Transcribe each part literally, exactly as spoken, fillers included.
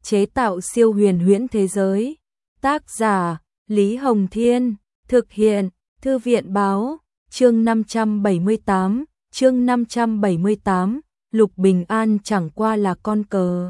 chế tạo siêu huyền huyễn thế giới. Tác giả Lý Hồng Thiên, thực hiện Thư viện Báo, chương năm trăm bảy mươi tám, chương năm trăm bảy mươi tám, Lục Bình An chẳng qua là con cờ.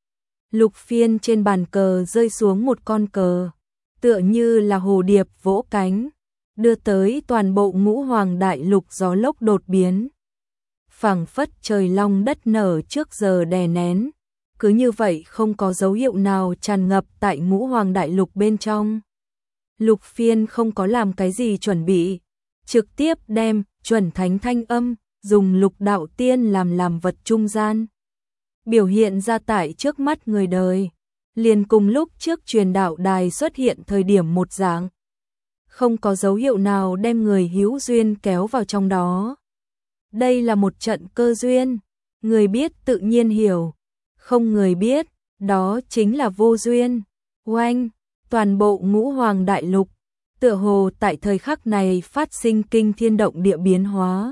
Lục Phiên trên bàn cờ rơi xuống một con cờ, tựa như là hồ điệp vỗ cánh, đưa tới toàn bộ ngũ hoàng đại lục gió lốc đột biến. Phảng phất trời long đất nở trước giờ đè nén, cứ như vậy không có dấu hiệu nào tràn ngập tại ngũ hoàng đại lục bên trong. Lục Phiên không có làm cái gì chuẩn bị, trực tiếp đem chuẩn thánh thanh âm, dùng lục đạo tiên làm làm vật trung gian. Biểu hiện ra tại trước mắt người đời, liền cùng lúc trước truyền đạo đài xuất hiện thời điểm một dạng. Không có dấu hiệu nào đem người hữu duyên kéo vào trong đó. Đây là một trận cơ duyên, người biết tự nhiên hiểu, không người biết, đó chính là vô duyên. Oanh, toàn bộ ngũ hoàng đại lục, tựa hồ tại thời khắc này phát sinh kinh thiên động địa biến hóa.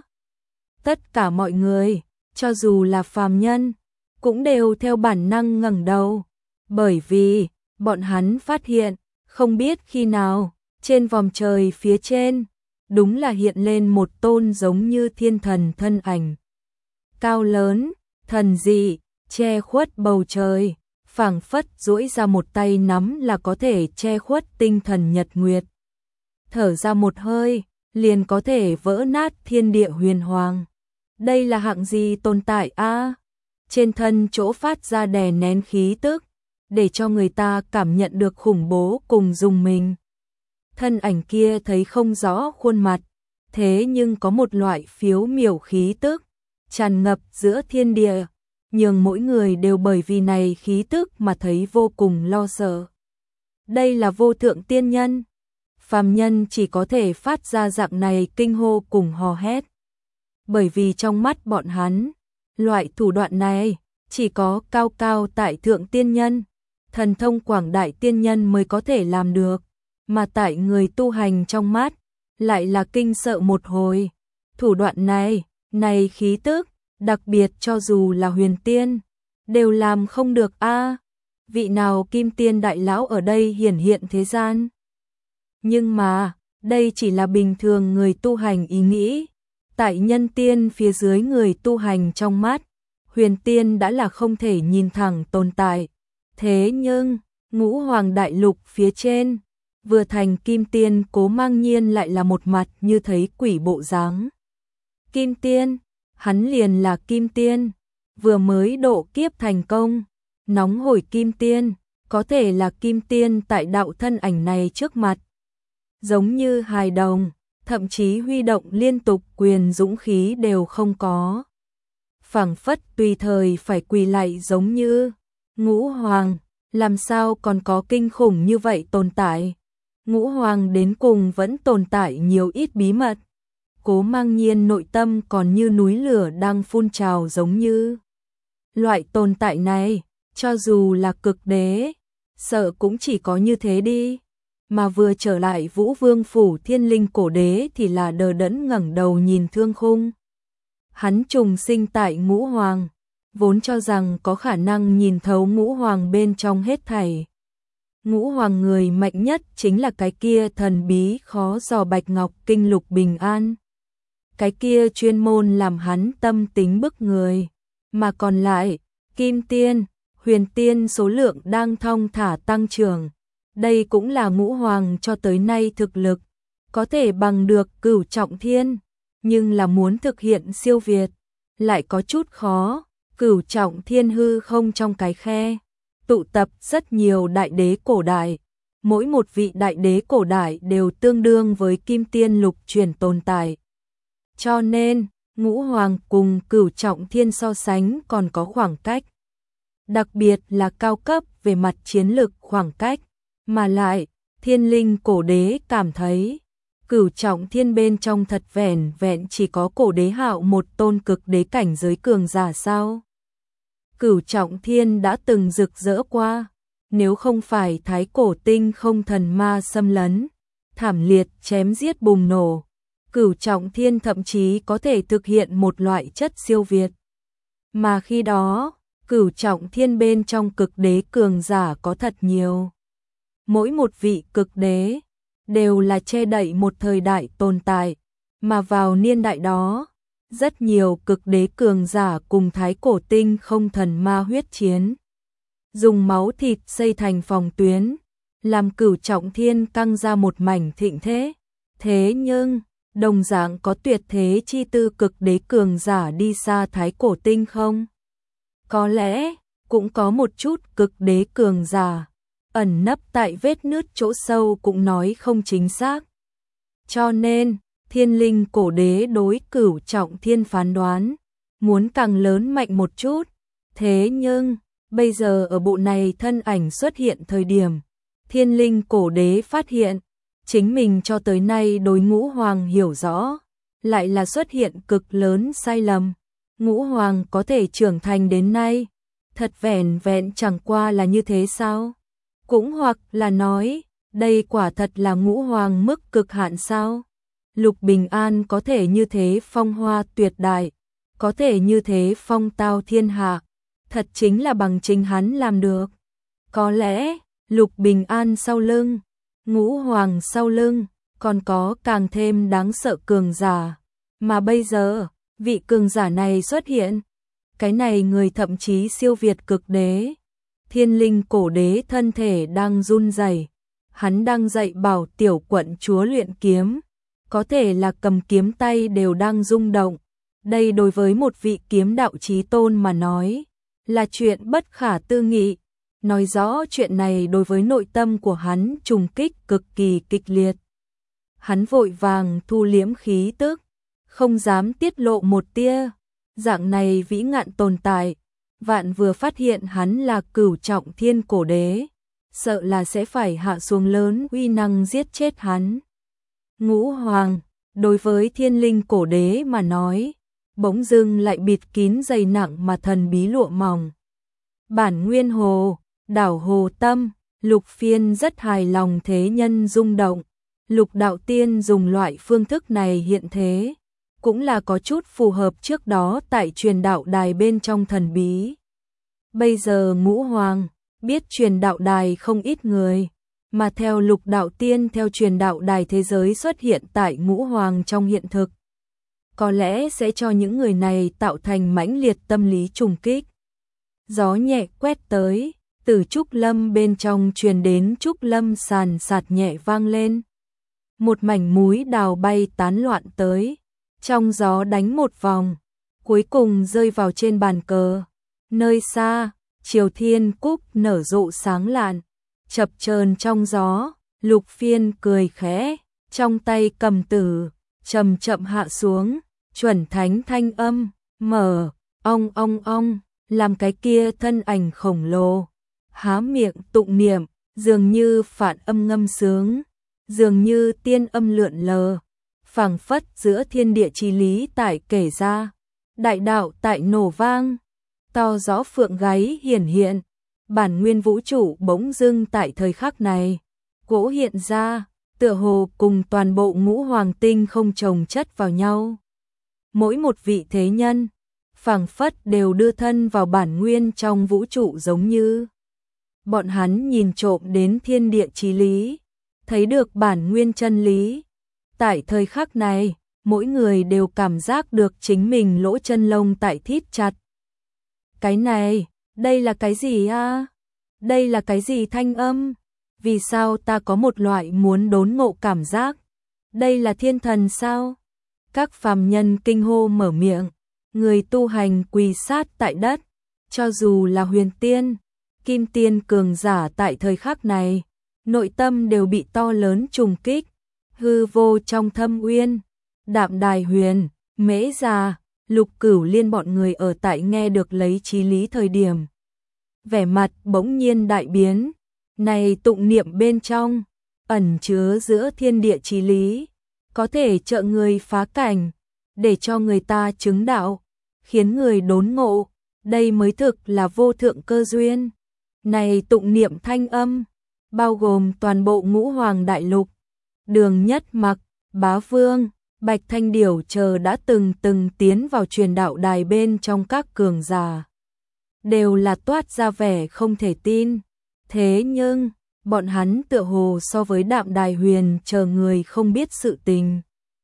Tất cả mọi người, cho dù là phàm nhân, cũng đều theo bản năng ngẩng đầu, bởi vì bọn hắn phát hiện, không biết khi nào, trên vòm trời phía trên, đúng là hiện lên một tôn giống như thiên thần thân ảnh. Cao lớn, thần dị, che khuất bầu trời, phảng phất duỗi ra một tay nắm là có thể che khuất tinh thần nhật nguyệt. Thở ra một hơi, liền có thể vỡ nát thiên địa huyền hoàng. Đây là hạng gì tồn tại a? À? Trên thân chỗ phát ra đè nén khí tức, để cho người ta cảm nhận được khủng bố cùng dùng mình. Thân ảnh kia thấy không rõ khuôn mặt, thế nhưng có một loại phiếu miểu khí tức, tràn ngập giữa thiên địa, nhường mỗi người đều bởi vì này khí tức mà thấy vô cùng lo sợ. Đây là vô thượng tiên nhân, phàm nhân chỉ có thể phát ra dạng này kinh hô cùng hò hét. Bởi vì trong mắt bọn hắn, loại thủ đoạn này chỉ có cao cao tại thượng tiên nhân, thần thông quảng đại tiên nhân mới có thể làm được, mà tại người tu hành trong mắt, lại là kinh sợ một hồi. Thủ đoạn này, này khí tức, đặc biệt cho dù là huyền tiên, đều làm không được a. À, vị nào kim tiên đại lão ở đây hiển hiện thế gian. Nhưng mà, đây chỉ là bình thường người tu hành ý nghĩ. Tại nhân tiên phía dưới người tu hành trong mắt, huyền tiên đã là không thể nhìn thẳng tồn tại. Thế nhưng, ngũ hoàng đại lục phía trên, vừa thành kim tiên Cố Mang Nhiên lại là một mặt như thấy quỷ bộ dáng. Kim tiên, hắn liền là kim tiên, vừa mới độ kiếp thành công, nóng hổi kim tiên, có thể là kim tiên tại đạo thân ảnh này trước mặt. Giống như hài đồng, thậm chí huy động liên tục quyền dũng khí đều không có. Phảng phất tùy thời phải quỳ lạy giống như ngũ hoàng, làm sao còn có kinh khủng như vậy tồn tại. Ngũ hoàng đến cùng vẫn tồn tại nhiều ít bí mật. Cố Mang Nhiên nội tâm còn như núi lửa đang phun trào giống như. Loại tồn tại này, cho dù là cực đế, sợ cũng chỉ có như thế đi. Mà vừa trở lại Vũ Vương phủ Thiên Linh cổ đế thì là đờ đẫn ngẩng đầu nhìn thương khung. Hắn trùng sinh tại ngũ hoàng, vốn cho rằng có khả năng nhìn thấu ngũ hoàng bên trong hết thảy. Ngũ hoàng người mạnh nhất chính là cái kia thần bí khó dò bạch ngọc kinh Lục Bình An. Cái kia chuyên môn làm hắn tâm tính bức người. Mà còn lại, kim tiên, huyền tiên số lượng đang thong thả tăng trưởng. Đây cũng là ngũ hoàng cho tới nay thực lực, có thể bằng được cửu trọng thiên, nhưng là muốn thực hiện siêu việt, lại có chút khó. Cửu trọng thiên hư không trong cái khe, tụ tập rất nhiều đại đế cổ đại, mỗi một vị đại đế cổ đại đều tương đương với kim tiên lục chuyển tồn tại. Cho nên, ngũ hoàng cùng cửu trọng thiên so sánh còn có khoảng cách. Đặc biệt là cao cấp về mặt chiến lực khoảng cách. Mà lại, Thiên Linh cổ đế cảm thấy, cửu trọng thiên bên trong thật vẻn vẹn chỉ có cổ đế Hạo một tôn cực đế cảnh giới cường giả sao. Cửu trọng thiên đã từng rực rỡ qua, nếu không phải thái cổ tinh không thần ma xâm lấn, thảm liệt chém giết bùng nổ, cửu trọng thiên thậm chí có thể thực hiện một loại chất siêu việt. Mà khi đó, Cửu trọng thiên bên trong cực đế cường giả có thật nhiều. Mỗi một vị cực đế đều là che đậy một thời đại tồn tại, mà vào niên đại đó, rất nhiều cực đế cường giả cùng thái cổ tinh không thần ma huyết chiến. Dùng máu thịt xây thành phòng tuyến, làm cửu trọng thiên căng ra một mảnh thịnh thế. Thế nhưng, đồng dạng có tuyệt thế chi tư cực đế cường giả đi xa thái cổ tinh không? Có lẽ, cũng có một chút cực đế cường giả, ẩn nấp tại vết nứt chỗ sâu cũng nói không chính xác. Cho nên, thiên linh cổ đế đối cửu trọng thiên phán đoán, muốn càng lớn mạnh một chút. Thế nhưng, bây giờ ở bộ này thân ảnh xuất hiện thời điểm, thiên linh cổ đế phát hiện, chính mình cho tới nay đối ngũ hoàng hiểu rõ, lại là xuất hiện cực lớn sai lầm. Ngũ hoàng có thể trưởng thành đến nay, thật vẻn vẹn chẳng qua là như thế sao? Cũng hoặc là nói, đây quả thật là ngũ hoàng mức cực hạn sao? Lục Bình An có thể như thế phong hoa tuyệt đại, có thể như thế phong tao thiên hạ, thật chính là bằng chính hắn làm được. Có lẽ, Lục Bình An sau lưng, ngũ hoàng sau lưng, còn có càng thêm đáng sợ cường giả. Mà bây giờ, vị cường giả này xuất hiện, cái này người thậm chí siêu việt cực đế. Thiên linh cổ đế thân thể đang run rẩy, hắn đang dạy bảo tiểu quận chúa luyện kiếm, có thể là cầm kiếm tay đều đang rung động. Đây đối với một vị kiếm đạo chí tôn mà nói, là chuyện bất khả tư nghị. Nói rõ chuyện này đối với nội tâm của hắn trùng kích cực kỳ kịch liệt. Hắn vội vàng thu liễm khí tức, không dám tiết lộ một tia. Dạng này vĩ ngạn tồn tại, vạn vừa phát hiện hắn là cửu trọng thiên cổ đế, sợ là sẽ phải hạ xuống lớn uy năng giết chết hắn. Ngũ hoàng, đối với thiên linh cổ đế mà nói, bỗng dưng lại bịt kín dày nặng mà thần bí lụa mỏng. Bản nguyên hồ, đảo hồ tâm, Lục Phiên rất hài lòng thế nhân rung động. Lục đạo tiên dùng loại phương thức này hiện thế, cũng là có chút phù hợp trước đó tại truyền đạo đài bên trong thần bí. Bây giờ ngũ hoàng, biết truyền đạo đài không ít người, mà theo lục đạo tiên theo truyền đạo đài thế giới xuất hiện tại ngũ hoàng trong hiện thực. Có lẽ sẽ cho những người này tạo thành mãnh liệt tâm lý trùng kích. Gió nhẹ quét tới, từ trúc lâm bên trong truyền đến trúc lâm sàn sạt nhẹ vang lên. Một mảnh múi đào bay tán loạn tới, trong gió đánh một vòng, cuối cùng rơi vào trên bàn cờ. Nơi xa, Triều Thiên Cúc nở rộ sáng lạn, chập chờn trong gió. Lục Phiên cười khẽ, trong tay cầm tử, chậm chậm hạ xuống, chuẩn thánh thanh âm, mở, ong ong ong, làm cái kia thân ảnh khổng lồ há miệng tụng niệm, dường như phản âm ngâm sướng, dường như tiên âm lượn lờ, phảng phất giữa thiên địa chi lý tại kể ra, đại đạo tại nổ vang, to rõ phượng gáy hiển hiện, bản nguyên vũ trụ bỗng dưng tại thời khắc này, gỗ hiện ra, tựa hồ cùng toàn bộ ngũ hoàng tinh không chồng chất vào nhau. Mỗi một vị thế nhân, phảng phất đều đưa thân vào bản nguyên trong vũ trụ giống như. Bọn hắn nhìn trộm đến thiên địa chí lý, thấy được bản nguyên chân lý. Tại thời khắc này, mỗi người đều cảm giác được chính mình lỗ chân lông tại thít chặt. Cái này, đây là cái gì a? Đây là cái gì thanh âm? Vì sao ta có một loại muốn đốn ngộ cảm giác? Đây là thiên thần sao? Các phàm nhân kinh hô mở miệng, người tu hành quỳ sát tại đất, cho dù là huyền tiên, kim tiên cường giả tại thời khắc này, nội tâm đều bị to lớn trùng kích. Hư vô trong thâm uyên, Đạm Đài Huyền, Mễ Già, Lục Cửu Liên bọn người ở tại nghe được lấy chí lý thời điểm, vẻ mặt bỗng nhiên đại biến. Này tụng niệm bên trong ẩn chứa giữa thiên địa chí lý, có thể trợ người phá cảnh, để cho người ta chứng đạo, khiến người đốn ngộ, đây mới thực là vô thượng cơ duyên. Này tụng niệm thanh âm, bao gồm toàn bộ ngũ hoàng đại lục, Đường Nhất Mặc, Bá Vương, Bạch Thanh Điểu chờ đã từng từng tiến vào truyền đạo đài bên trong các cường giả. đều là toát ra vẻ không thể tin. Thế nhưng, bọn hắn tựa hồ so với Đạm Đài Huyền chờ người không biết sự tình,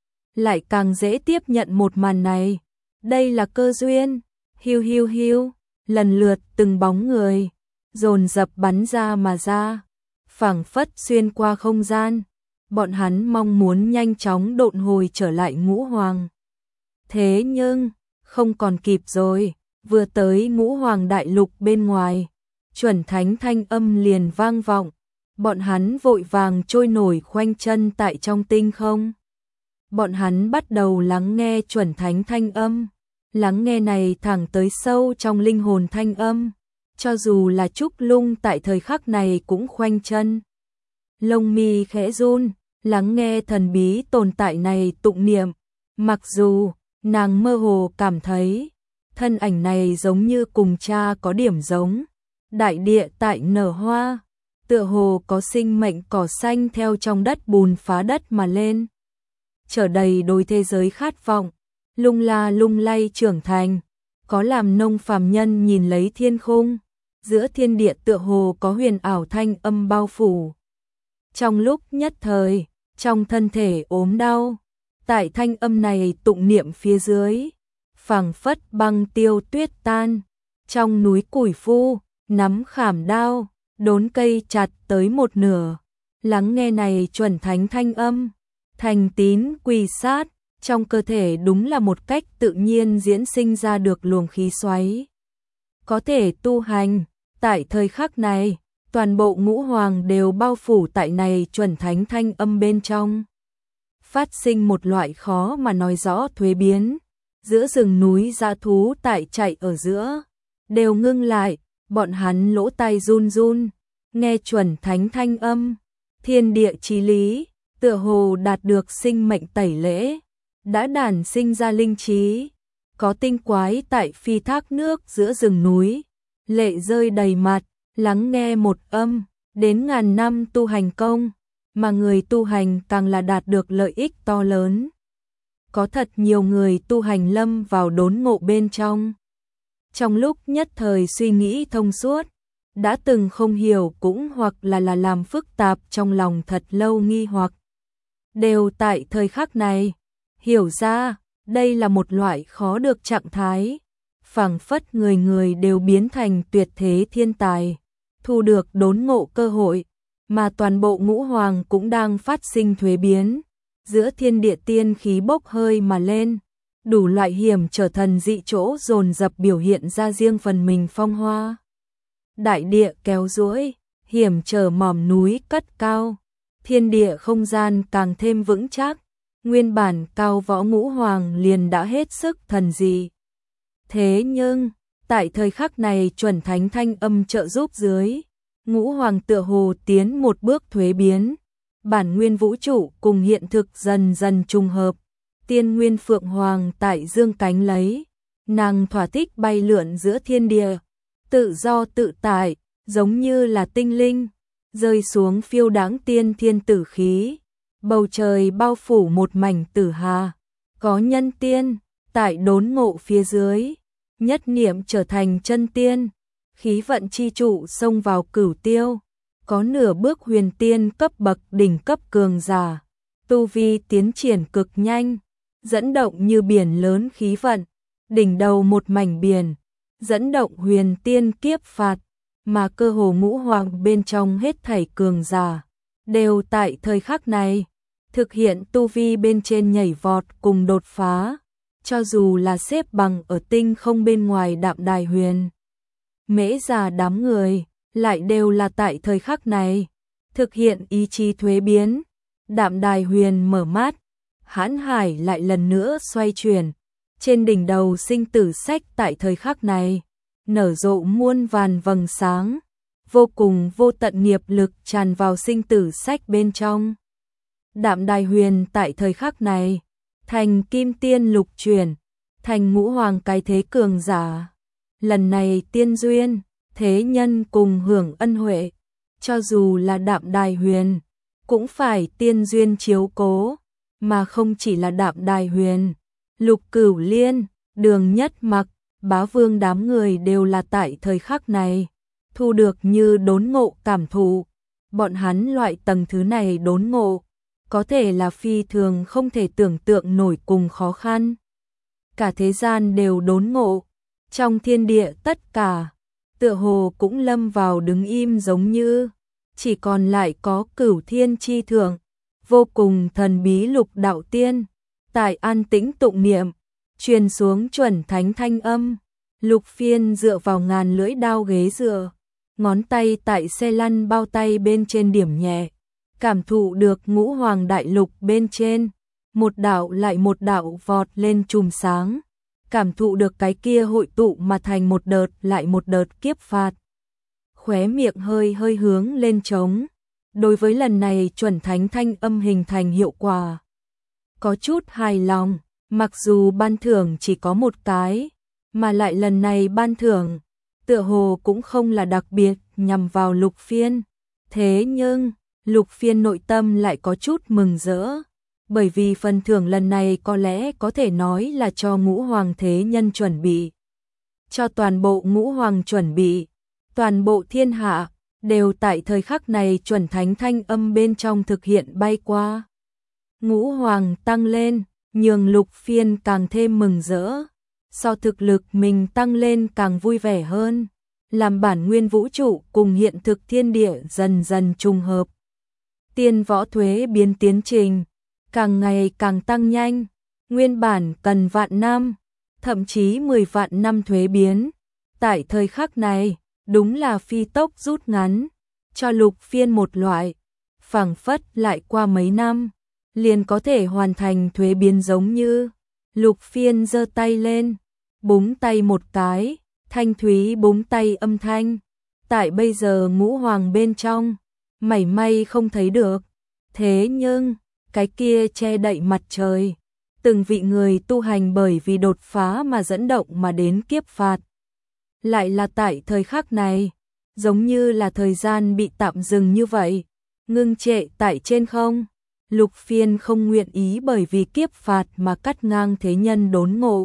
lại càng dễ tiếp nhận một màn này. Đây là cơ duyên. Hiu hiu hiu, lần lượt từng bóng người dồn dập bắn ra mà ra, phảng phất xuyên qua không gian. Bọn hắn mong muốn nhanh chóng độn hồi trở lại Ngũ Hoàng. Thế nhưng, không còn kịp rồi, vừa tới Ngũ Hoàng đại lục bên ngoài, chuẩn thánh thanh âm liền vang vọng. Bọn hắn vội vàng trôi nổi khoanh chân tại trong tinh không. Bọn hắn bắt đầu lắng nghe chuẩn thánh thanh âm. Lắng nghe này thẳng tới sâu trong linh hồn thanh âm. Cho dù là Trúc Lung tại thời khắc này cũng khoanh chân. Lông mi khẽ run, lắng nghe thần bí tồn tại này tụng niệm. Mặc dù, nàng mơ hồ cảm thấy, thân ảnh này giống như cùng cha có điểm giống. Đại địa tại nở hoa, tựa hồ có sinh mệnh cỏ xanh theo trong đất bùn phá đất mà lên. Trở đầy đôi thế giới khát vọng, lung la lung lay trưởng thành, có làm nông phàm nhân nhìn lấy thiên khung, giữa thiên địa tựa hồ có huyền ảo thanh âm bao phủ. Trong lúc nhất thời, trong thân thể ốm đau, tại thanh âm này tụng niệm phía dưới, phảng phất băng tiêu tuyết tan, trong núi củi phu, nắm khảm đao, đốn cây chặt tới một nửa, lắng nghe này chuẩn thánh thanh âm, thành tín quỳ sát, trong cơ thể đúng là một cách tự nhiên diễn sinh ra được luồng khí xoáy. Có thể tu hành, tại thời khắc này, toàn bộ Ngũ Hoàng đều bao phủ tại này chuẩn thánh thanh âm bên trong. Phát sinh một loại khó mà nói rõ thuế biến, giữa rừng núi dã thú tại chạy ở giữa, đều ngưng lại, bọn hắn lỗ tai run run, nghe chuẩn thánh thanh âm, thiên địa chí lý, tựa hồ đạt được sinh mệnh tẩy lễ, đã đản sinh ra linh trí, có tinh quái tại phi thác nước giữa rừng núi, lệ rơi đầy mặt, lắng nghe một âm, đến ngàn năm tu hành công, mà người tu hành càng là đạt được lợi ích to lớn. Có thật nhiều người tu hành lâm vào đốn ngộ bên trong. Trong lúc nhất thời suy nghĩ thông suốt, đã từng không hiểu cũng hoặc là là làm phức tạp trong lòng thật lâu nghi hoặc. Đều tại thời khắc này, hiểu ra, đây là một loại khó được trạng thái. Phảng phất người người đều biến thành tuyệt thế thiên tài, thu được đốn ngộ cơ hội, mà toàn bộ Ngũ Hoàng cũng đang phát sinh thuế biến. Giữa thiên địa tiên khí bốc hơi mà lên, đủ loại hiểm trở thần dị chỗ dồn dập biểu hiện ra riêng phần mình phong hoa. Đại địa kéo duỗi, hiểm trở mỏm núi cất cao, thiên địa không gian càng thêm vững chắc, nguyên bản cao võ Ngũ Hoàng liền đã hết sức thần dị. Thế nhưng, tại thời khắc này chuẩn thánh thanh âm trợ giúp dưới, Ngũ Hoàng tựa hồ tiến một bước thuế biến. Bản nguyên vũ trụ cùng hiện thực dần dần trùng hợp, tiên nguyên Phượng Hoàng tại dương cánh lấy, nàng thỏa thích bay lượn giữa thiên địa, tự do tự tại, giống như là tinh linh, rơi xuống phiêu đáng tiên thiên tử khí, bầu trời bao phủ một mảnh tử hà, có nhân tiên, tại đốn ngộ phía dưới, nhất niệm trở thành chân tiên, khí vận chi trụ xông vào cửu tiêu. Có nửa bước huyền tiên cấp bậc đỉnh cấp cường giả, tu vi tiến triển cực nhanh, dẫn động như biển lớn khí vận, đỉnh đầu một mảnh biển, dẫn động huyền tiên kiếp phạt, mà cơ hồ Ngũ Hoàng bên trong hết thảy cường giả, đều tại thời khắc này, thực hiện tu vi bên trên nhảy vọt cùng đột phá, cho dù là xếp bằng ở tinh không bên ngoài Đạm Đài Huyền. Mễ già đám người lại đều là tại thời khắc này, thực hiện ý chí thuế biến. Đạm Đài Huyền mở mắt, hãn hải lại lần nữa xoay chuyển, trên đỉnh đầu sinh tử sách tại thời khắc này, nở rộ muôn vàn vầng sáng, vô cùng vô tận nghiệp lực tràn vào sinh tử sách bên trong. Đạm Đài Huyền tại thời khắc này, thành kim tiên lục chuyển, thành Ngũ Hoàng cái thế cường giả. Lần này tiên duyên, thế nhân cùng hưởng ân huệ, cho dù là Đạm Đài Huyền, cũng phải tiên duyên chiếu cố, mà không chỉ là Đạm Đài Huyền, Lục Cửu Liên, Đường Nhất Mặc, bá vương đám người đều là tại thời khắc này, thu được như đốn ngộ cảm thụ. Bọn hắn loại tầng thứ này đốn ngộ, có thể là phi thường không thể tưởng tượng nổi cùng khó khăn. Cả thế gian đều đốn ngộ, trong thiên địa tất cả, tựa hồ cũng lâm vào đứng im giống như, chỉ còn lại có Cửu Thiên chi thượng, vô cùng thần bí lục đạo tiên, tại an tĩnh tụng niệm, truyền xuống chuẩn thánh thanh âm. Lục Phiên dựa vào ngàn lưỡi đao ghế dựa, ngón tay tại xe lăn bao tay bên trên điểm nhẹ, cảm thụ được ngũ hoàng đại lục bên trên, một đạo lại một đạo vọt lên chùm sáng, cảm thụ được cái kia hội tụ mà thành một đợt lại một đợt kiếp phạt. Khóe miệng hơi hơi hướng lên trống, đối với lần này chuẩn thánh thanh âm hình thành hiệu quả. Có chút hài lòng, mặc dù ban thưởng chỉ có một cái, mà lại lần này ban thưởng, tựa hồ cũng không là đặc biệt nhằm vào Lục Phiên. Thế nhưng, Lục Phiên nội tâm lại có chút mừng rỡ, bởi vì phần thưởng lần này có lẽ có thể nói là cho ngũ hoàng thế nhân chuẩn bị. Cho toàn bộ ngũ hoàng chuẩn bị, toàn bộ thiên hạ, đều tại thời khắc này chuẩn thánh thanh âm bên trong thực hiện bay qua. Ngũ hoàng tăng lên, nhường Lục Phiên càng thêm mừng rỡ, so thực lực mình tăng lên càng vui vẻ hơn, làm bản nguyên vũ trụ cùng hiện thực thiên địa dần dần trùng hợp. Tiên võ thuế biến tiến trình, càng ngày càng tăng nhanh, nguyên bản cần vạn năm, thậm chí mười vạn năm thuế biến. Tại thời khắc này, đúng là phi tốc rút ngắn, cho Lục Phiên một loại, phảng phất lại qua mấy năm, liền có thể hoàn thành thuế biến giống như. Lục Phiên giơ tay lên, búng tay một cái, thanh thúy búng tay âm thanh, tại bây giờ ngũ hoàng bên trong, mảy may không thấy được. Thế nhưng, cái kia che đậy mặt trời, từng vị người tu hành bởi vì đột phá mà dẫn động mà đến kiếp phạt. Lại là tại thời khắc này, giống như là thời gian bị tạm dừng như vậy, ngưng trệ tại trên không. Lục Phiên không nguyện ý bởi vì kiếp phạt mà cắt ngang thế nhân đốn ngộ.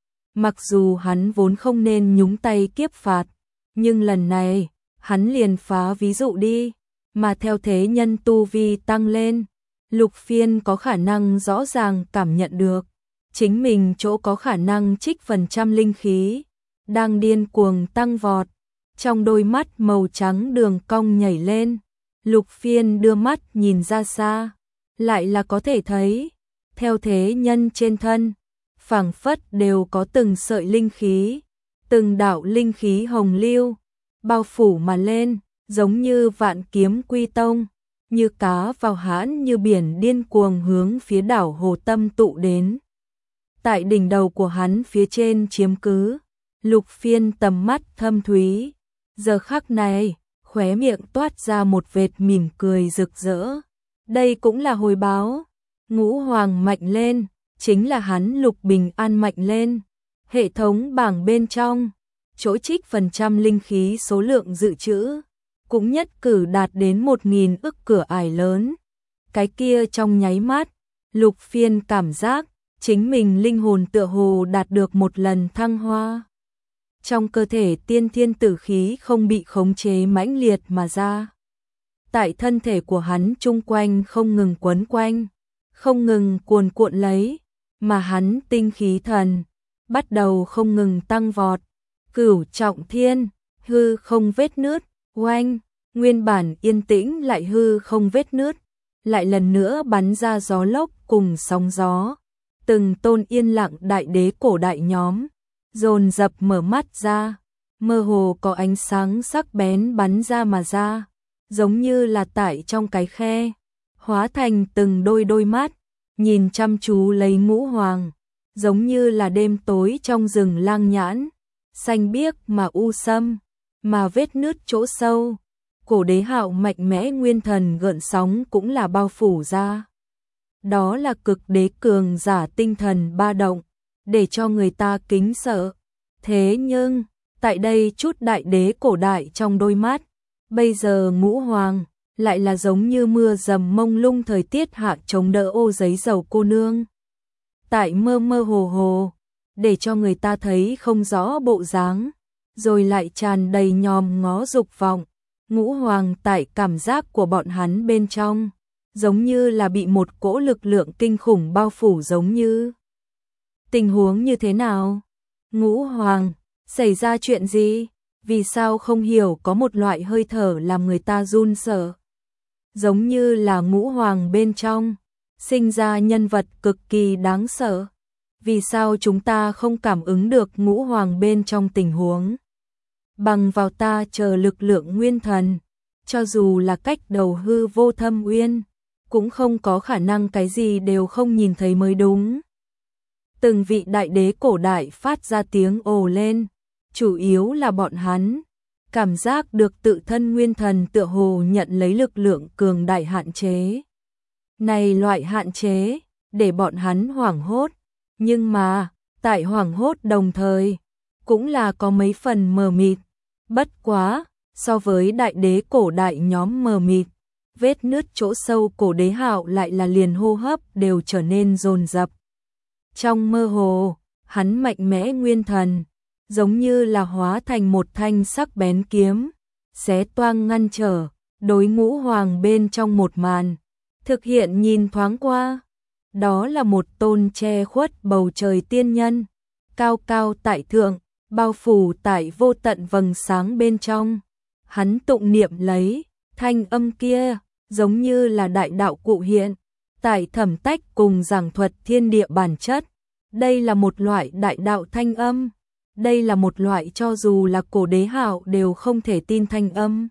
Mặc dù hắn vốn không nên nhúng tay kiếp phạt, nhưng lần này, hắn liền phá ví dụ đi, mà theo thế nhân tu vi tăng lên, Lục Phiên có khả năng rõ ràng cảm nhận được, chính mình chỗ có khả năng trích phần trăm linh khí, đang điên cuồng tăng vọt, trong đôi mắt màu trắng đường cong nhảy lên. Lục Phiên đưa mắt nhìn ra xa, lại là có thể thấy, theo thế nhân trên thân, phảng phất đều có từng sợi linh khí, từng đạo linh khí hồng lưu, bao phủ mà lên, giống như vạn kiếm quy tông, như cá vào hãn như biển điên cuồng hướng phía đảo Hồ Tâm tụ đến. Tại đỉnh đầu của hắn phía trên chiếm cứ, Lục Phiên tầm mắt thâm thúy, giờ khắc này, khóe miệng toát ra một vệt mỉm cười rực rỡ. Đây cũng là hồi báo, ngũ hoàng mạnh lên, chính là hắn Lục Bình An mạnh lên. Hệ thống bảng bên trong, chỗ trích phần trăm linh khí số lượng dự trữ, cũng nhất cử đạt đến một nghìn ức cửa ải lớn. Cái kia trong nháy mắt, Lục Phiên cảm giác, chính mình linh hồn tựa hồ đạt được một lần thăng hoa. Trong cơ thể tiên thiên tử khí không bị khống chế mãnh liệt mà ra. Tại thân thể của hắn chung quanh không ngừng quấn quanh, không ngừng cuồn cuộn lấy, mà hắn tinh khí thần, bắt đầu không ngừng tăng vọt. Cửu trọng thiên, hư không vết nứt, oanh, nguyên bản yên tĩnh lại hư không vết nứt, lại lần nữa bắn ra gió lốc cùng sóng gió. Từng tôn yên lặng đại đế cổ đại nhóm, dồn dập mở mắt ra, mơ hồ có ánh sáng sắc bén bắn ra mà ra, giống như là tại trong cái khe, hóa thành từng đôi đôi mắt, nhìn chăm chú lấy ngũ hoàng, giống như là đêm tối trong rừng lang nhãn, xanh biếc mà u sâm, mà vết nứt chỗ sâu, cổ đế hạo mạnh mẽ nguyên thần gợn sóng cũng là bao phủ ra. Đó là cực đế cường giả tinh thần ba động, để cho người ta kính sợ. Thế nhưng, tại đây chút đại đế cổ đại trong đôi mắt, bây giờ ngũ hoàng, lại là giống như mưa dầm mông lung thời tiết hạ chống đỡ ô giấy dầu cô nương. Tại mơ mơ hồ hồ, để cho người ta thấy không rõ bộ dáng, rồi lại tràn đầy nhòm ngó dục vọng. Ngũ Hoàng tại cảm giác của bọn hắn bên trong, giống như là bị một cỗ lực lượng kinh khủng bao phủ giống như. Tình huống như thế nào? Ngũ Hoàng, xảy ra chuyện gì? Vì sao không hiểu có một loại hơi thở làm người ta run sợ? Giống như là Ngũ Hoàng bên trong, sinh ra nhân vật cực kỳ đáng sợ. Vì sao chúng ta không cảm ứng được Ngũ Hoàng bên trong tình huống? Bằng vào ta chờ lực lượng nguyên thần, cho dù là cách đầu hư vô thâm uyên, cũng không có khả năng cái gì đều không nhìn thấy mới đúng. Từng vị đại đế cổ đại phát ra tiếng ồ lên, chủ yếu là bọn hắn cảm giác được tự thân nguyên thần tựa hồ nhận lấy lực lượng cường đại hạn chế. Này loại hạn chế, để bọn hắn hoảng hốt, nhưng mà, tại hoảng hốt đồng thời, cũng là có mấy phần mờ mịt. Bất quá, so với đại đế cổ đại nhóm mờ mịt, vết nứt chỗ sâu cổ đế hạo lại là liền hô hấp đều trở nên dồn dập. Trong mơ hồ, hắn mạnh mẽ nguyên thần, giống như là hóa thành một thanh sắc bén kiếm, xé toang ngăn trở, đối Ngũ Hoàng bên trong một màn. Thực hiện nhìn thoáng qua, đó là một tôn che khuất bầu trời tiên nhân, cao cao tại thượng, bao phủ tại vô tận vầng sáng bên trong. Hắn tụng niệm lấy, thanh âm kia, giống như là đại đạo cụ hiện, tại thẩm tách cùng giảng thuật thiên địa bản chất. Đây là một loại đại đạo thanh âm, đây là một loại cho dù là cổ đế hạo đều không thể tin thanh âm.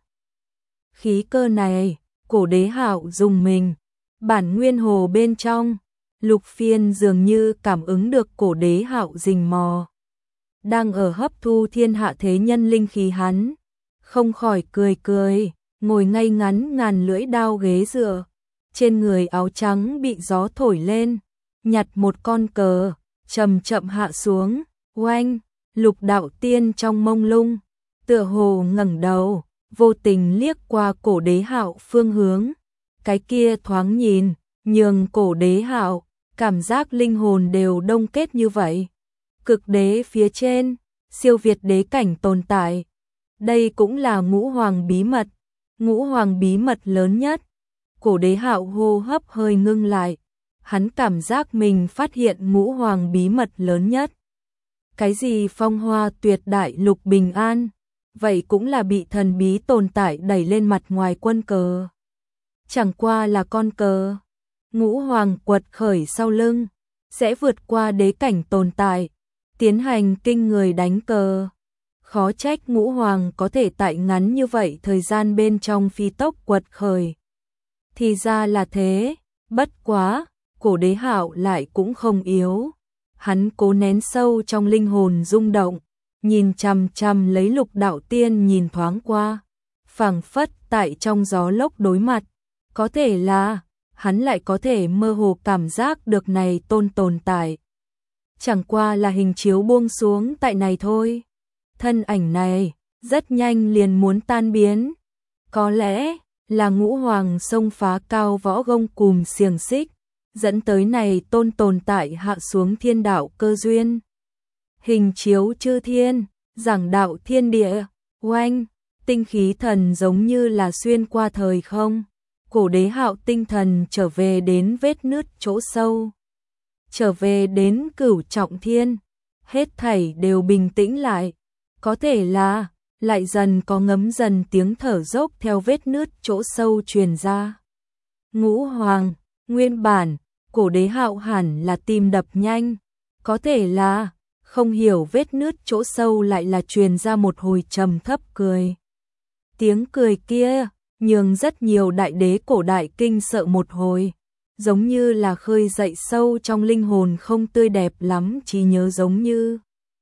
Khí cơ này, cổ đế hạo dùng mình, bản nguyên hồ bên trong, Lục Phiên dường như cảm ứng được cổ đế hạo rình mò. Đang ở hấp thu thiên hạ thế nhân linh khí hắn, không khỏi cười cười, ngồi ngay ngắn ngàn lưỡi đao ghế dựa, trên người áo trắng bị gió thổi lên, nhặt một con cờ, chậm chậm hạ xuống, oanh, Lục đạo tiên trong mông lung, tựa hồ ngẩng đầu, vô tình liếc qua cổ đế hạo phương hướng, cái kia thoáng nhìn, nhường cổ đế hạo, cảm giác linh hồn đều đông kết như vậy. Cực đế phía trên, siêu việt đế cảnh tồn tại. Đây cũng là Ngũ Hoàng bí mật, Ngũ Hoàng bí mật lớn nhất. Cổ đế hạo hô hấp hơi ngưng lại, hắn cảm giác mình phát hiện Ngũ Hoàng bí mật lớn nhất. Cái gì phong hoa tuyệt đại lục bình an, vậy cũng là bị thần bí tồn tại đẩy lên mặt ngoài quân cờ. Chẳng qua là con cờ. Ngũ Hoàng quật khởi sau lưng, sẽ vượt qua đế cảnh tồn tại, tiến hành kinh người đánh cờ. Khó trách Ngũ Hoàng có thể tại ngắn như vậy thời gian bên trong phi tốc quật khởi. Thì ra là thế, bất quá, cổ đế hạo lại cũng không yếu. Hắn cố nén sâu trong linh hồn rung động, nhìn chằm chằm lấy Lục đạo tiên nhìn thoáng qua, phảng phất tại trong gió lốc đối mặt, có thể là hắn lại có thể mơ hồ cảm giác được này tôn tồn tại. Chẳng qua là hình chiếu buông xuống tại này thôi. Thân ảnh này rất nhanh liền muốn tan biến. Có lẽ là Ngũ Hoàng xông phá cao võ gông cùm xiềng xích, dẫn tới này tôn tồn tại hạ xuống thiên đạo cơ duyên. Hình chiếu chư thiên, giảng đạo thiên địa, oanh, tinh khí thần giống như là xuyên qua thời không. Cổ đế hạo tinh thần trở về đến vết nứt chỗ sâu, trở về đến cửu trọng thiên, hết thảy đều bình tĩnh lại, có thể là lại dần có ngấm dần tiếng thở dốc theo vết nứt chỗ sâu truyền ra. Ngũ Hoàng, nguyên bản, cổ đế hạo hẳn là tim đập nhanh, có thể là không hiểu vết nứt chỗ sâu lại là truyền ra một hồi trầm thấp cười. Tiếng cười kia nhường rất nhiều đại đế cổ đại kinh sợ một hồi, giống như là khơi dậy sâu trong linh hồn không tươi đẹp lắm trí nhớ giống như.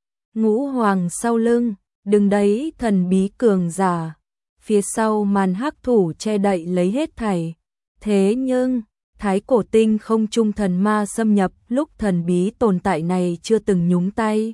Ngũ Hoàng sau lưng, đứng đấy thần bí cường giả, phía sau màn hắc thủ che đậy lấy hết thảy. Thế nhưng, thái cổ tinh không trung thần ma xâm nhập lúc thần bí tồn tại này chưa từng nhúng tay.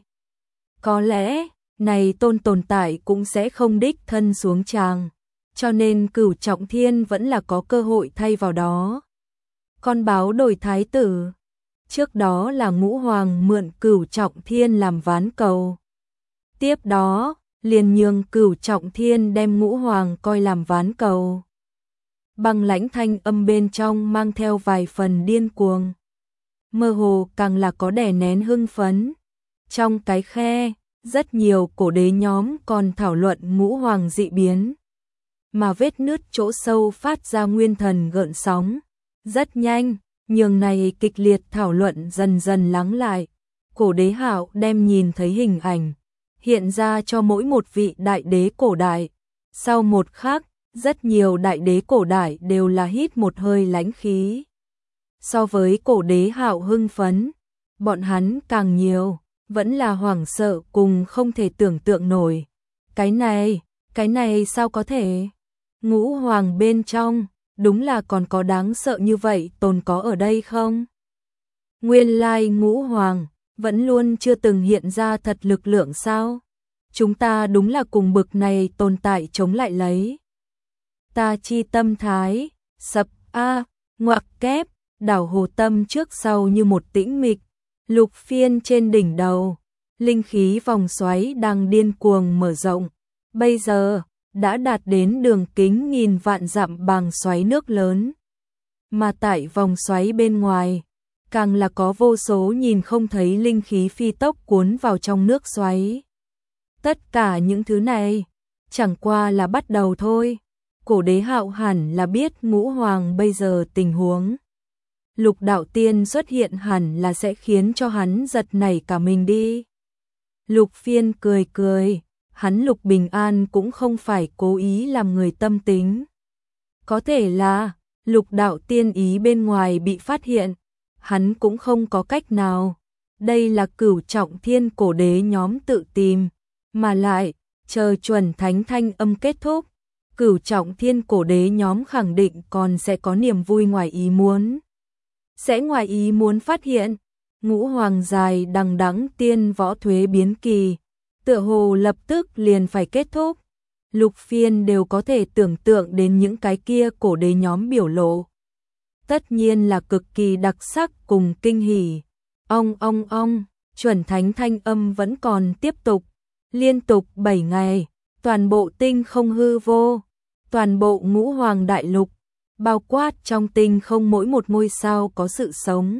Có lẽ, này tôn tồn tại cũng sẽ không đích thân xuống tràng. Cho nên cửu trọng thiên vẫn là có cơ hội thay vào đó. Con báo đổi thái tử. Trước đó là Ngũ Hoàng mượn Cửu Trọng Thiên làm ván cầu. Tiếp đó, liền nhường Cửu Trọng Thiên đem Ngũ Hoàng coi làm ván cầu. Băng lãnh thanh âm bên trong mang theo vài phần điên cuồng. Mơ hồ càng là có đè nén hưng phấn. Trong cái khe, rất nhiều cổ đế nhóm còn thảo luận Ngũ Hoàng dị biến. Mà vết nứt chỗ sâu phát ra nguyên thần gợn sóng. Rất nhanh, nhường này kịch liệt thảo luận dần dần lắng lại. Cổ đế Hạo đem nhìn thấy hình ảnh, hiện ra cho mỗi một vị đại đế cổ đại. Sau một khắc, rất nhiều đại đế cổ đại đều là hít một hơi lãnh khí. So với cổ đế Hạo hưng phấn, bọn hắn càng nhiều, vẫn là hoảng sợ cùng không thể tưởng tượng nổi. Cái này, cái này sao có thể? Ngũ Hoàng bên trong, đúng là còn có đáng sợ như vậy tồn có ở đây không? Nguyên lai Ngũ Hoàng, vẫn luôn chưa từng hiện ra thật lực lượng sao? Chúng ta đúng là cùng bực này tồn tại chống lại lấy. Ta chi tâm thái, sập a, ngoặc kép, đảo hồ tâm trước sau như một tĩnh mịch, lục phiên trên đỉnh đầu, linh khí vòng xoáy đang điên cuồng mở rộng. Bây giờ, đã đạt đến đường kính nghìn vạn dặm bằng xoáy nước lớn. Mà tại vòng xoáy bên ngoài, càng là có vô số nhìn không thấy linh khí phi tốc cuốn vào trong nước xoáy. Tất cả những thứ này, chẳng qua là bắt đầu thôi. Cổ đế Hạo hẳn là biết Ngũ Hoàng bây giờ tình huống. Lục đạo tiên xuất hiện hẳn là sẽ khiến cho hắn giật nảy cả mình đi. Lục phiên cười cười, hắn Lục Bình An cũng không phải cố ý làm người tâm tính. Có thể là, lục đạo tiên ý bên ngoài bị phát hiện, hắn cũng không có cách nào. Đây là Cửu Trọng Thiên cổ đế nhóm tự tìm, mà lại, chờ chuẩn thánh thanh âm kết thúc, Cửu Trọng Thiên cổ đế nhóm khẳng định còn sẽ có niềm vui ngoài ý muốn. Sẽ ngoài ý muốn phát hiện, Ngũ Hoàng dài đằng đẵng tiên võ thuế biến kỳ, tựa hồ lập tức liền phải kết thúc. Lục phiên đều có thể tưởng tượng đến những cái kia cổ đế nhóm biểu lộ. Tất nhiên là cực kỳ đặc sắc cùng kinh hỉ. Ong ong ong, chuẩn thánh thanh âm vẫn còn tiếp tục. Liên tục bảy ngày, toàn bộ tinh không hư vô, toàn bộ Ngũ Hoàng đại lục, bao quát trong tinh không mỗi một ngôi sao có sự sống,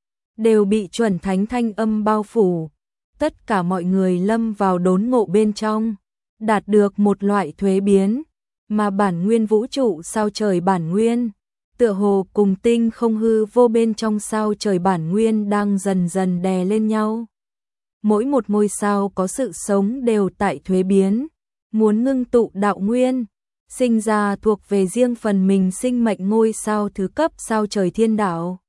đều bị chuẩn thánh thanh âm bao phủ. Tất cả mọi người lâm vào đốn ngộ bên trong, đạt được một loại thuế biến, mà bản nguyên vũ trụ sao trời bản nguyên, tựa hồ cùng tinh không hư vô bên trong sao trời bản nguyên đang dần dần đè lên nhau. Mỗi một ngôi sao có sự sống đều tại thuế biến, muốn ngưng tụ đạo nguyên, sinh ra thuộc về riêng phần mình sinh mệnh ngôi sao thứ cấp sao trời thiên đạo.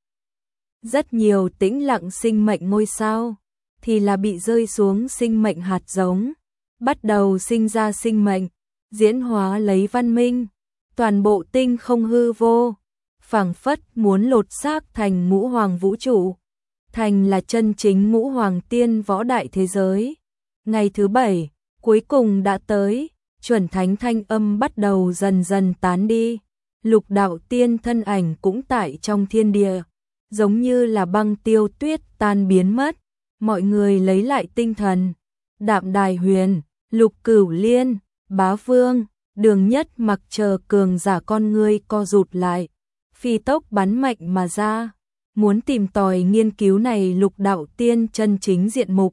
Rất nhiều tĩnh lặng sinh mệnh ngôi sao, thì là bị rơi xuống sinh mệnh hạt giống, bắt đầu sinh ra sinh mệnh, diễn hóa lấy văn minh, toàn bộ tinh không hư vô, phảng phất muốn lột xác thành Ngũ Hoàng vũ trụ, thành là chân chính Ngũ Hoàng tiên võ đại thế giới. Ngày thứ bảy, cuối cùng đã tới, chuẩn thánh thanh âm bắt đầu dần dần tán đi, lục đạo tiên thân ảnh cũng tại trong thiên địa, giống như là băng tiêu tuyết tan biến mất, mọi người lấy lại tinh thần. Đạm Đài Huyền, Lục Cửu Liên, Bá Vương, Đường Nhất Mặc chờ cường giả con ngươi co rụt lại, phi tốc bắn mạnh mà ra, muốn tìm tòi nghiên cứu này lục đạo tiên chân chính diện mục.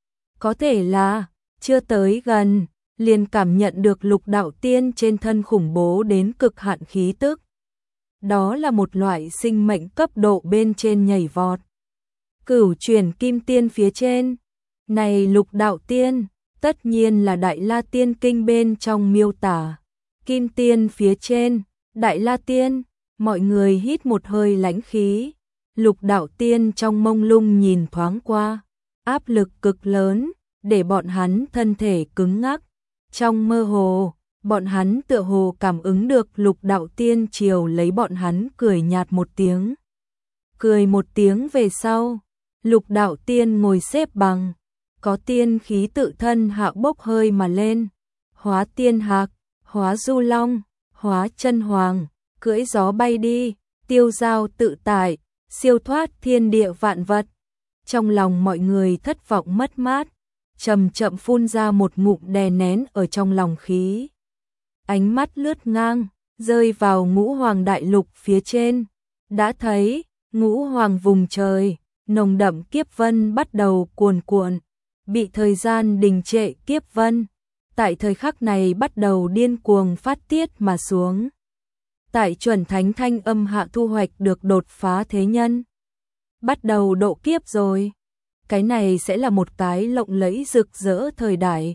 Có thể là, chưa tới gần, liền cảm nhận được lục đạo tiên trên thân khủng bố đến cực hạn khí tức. Đó là một loại sinh mệnh cấp độ bên trên nhảy vọt. Cửu chuyển kim tiên phía trên, này lục đạo tiên, tất nhiên là Đại La Tiên Kinh bên trong miêu tả. Kim tiên phía trên, Đại La Tiên, mọi người hít một hơi lãnh khí. Lục đạo tiên trong mông lung nhìn thoáng qua, áp lực cực lớn, để bọn hắn thân thể cứng ngắc. Trong mơ hồ, bọn hắn tựa hồ cảm ứng được lục đạo tiên chiều lấy bọn hắn cười nhạt một tiếng. Cười một tiếng về sau, lục đạo tiên ngồi xếp bằng, có tiên khí tự thân hạ bốc hơi mà lên, hóa tiên hạc, hóa du long, hóa chân hoàng, cưỡi gió bay đi, tiêu dao tự tại, siêu thoát thiên địa vạn vật. Trong lòng mọi người thất vọng mất mát, chậm chậm phun ra một ngụm đè nén ở trong lòng khí. Ánh mắt lướt ngang, rơi vào ngũ hoàng đại lục phía trên. Đã thấy, ngũ hoàng vùng trời, nồng đậm kiếp vân bắt đầu cuồn cuộn, bị thời gian đình trệ kiếp vân. Tại thời khắc này bắt đầu điên cuồng phát tiết mà xuống. Tại chuẩn thánh thanh âm hạ thu hoạch được đột phá thế nhân. Bắt đầu độ kiếp rồi. Cái này sẽ là một cái lộng lẫy rực rỡ thời đại.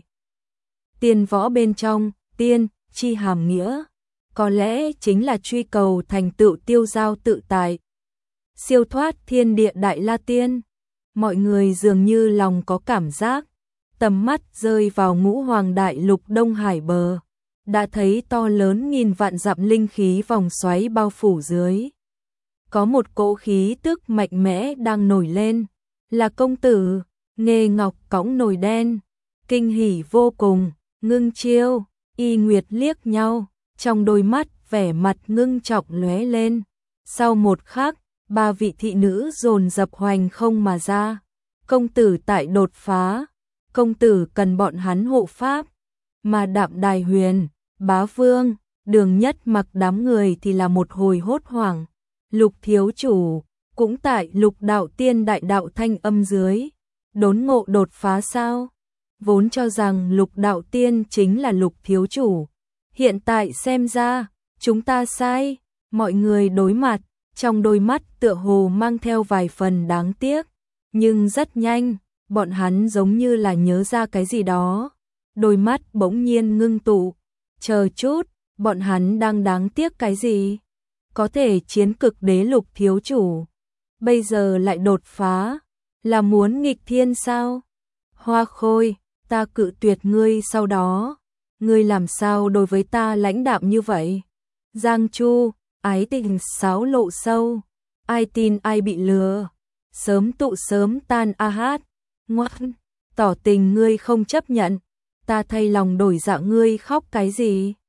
Tiên võ bên trong, tiên, chi hàm nghĩa. Có lẽ chính là truy cầu thành tựu tiêu giao tự tại. Siêu thoát thiên địa đại la tiên. Mọi người dường như lòng có cảm giác. Tầm mắt rơi vào ngũ hoàng đại lục Đông Hải bờ. Đã thấy to lớn nghìn vạn dặm linh khí vòng xoáy bao phủ dưới. Có một cỗ khí tức mạnh mẽ đang nổi lên. Là công tử, Nghê Ngọc cõng nồi đen. Kinh hỉ vô cùng, Ngưng Chiêu, Y Nguyệt liếc nhau. Trong đôi mắt vẻ mặt ngưng trọng lóe lên. Sau một khắc, ba vị thị nữ dồn dập hoành không mà ra. Công tử tại đột phá. Công tử cần bọn hắn hộ pháp. Mà Đạm Đài Huyền, Bá Vương, Đường Nhất Mặc đám người thì là một hồi hốt hoảng. Lục thiếu chủ, cũng tại lục đạo tiên đại đạo thanh âm dưới. Đốn ngộ đột phá sao? Vốn cho rằng lục đạo tiên chính là lục thiếu chủ. Hiện tại xem ra, chúng ta sai. Mọi người đối mặt, trong đôi mắt tựa hồ mang theo vài phần đáng tiếc. Nhưng rất nhanh, bọn hắn giống như là nhớ ra cái gì đó. Đôi mắt bỗng nhiên ngưng tụ. Chờ chút, bọn hắn đang đáng tiếc cái gì? Có thể chiến cực đế lục thiếu chủ. Bây giờ lại đột phá. Là muốn nghịch thiên sao? Hoa Khôi, ta cự tuyệt ngươi sau đó. Ngươi làm sao đối với ta lãnh đạm như vậy? Giang Chu, ái tình sáo lộ sâu. Ai tin ai bị lừa. Sớm tụ sớm tan a hát. Ngoan, tỏ tình ngươi không chấp nhận. Ta thay lòng đổi dạ ngươi khóc cái gì?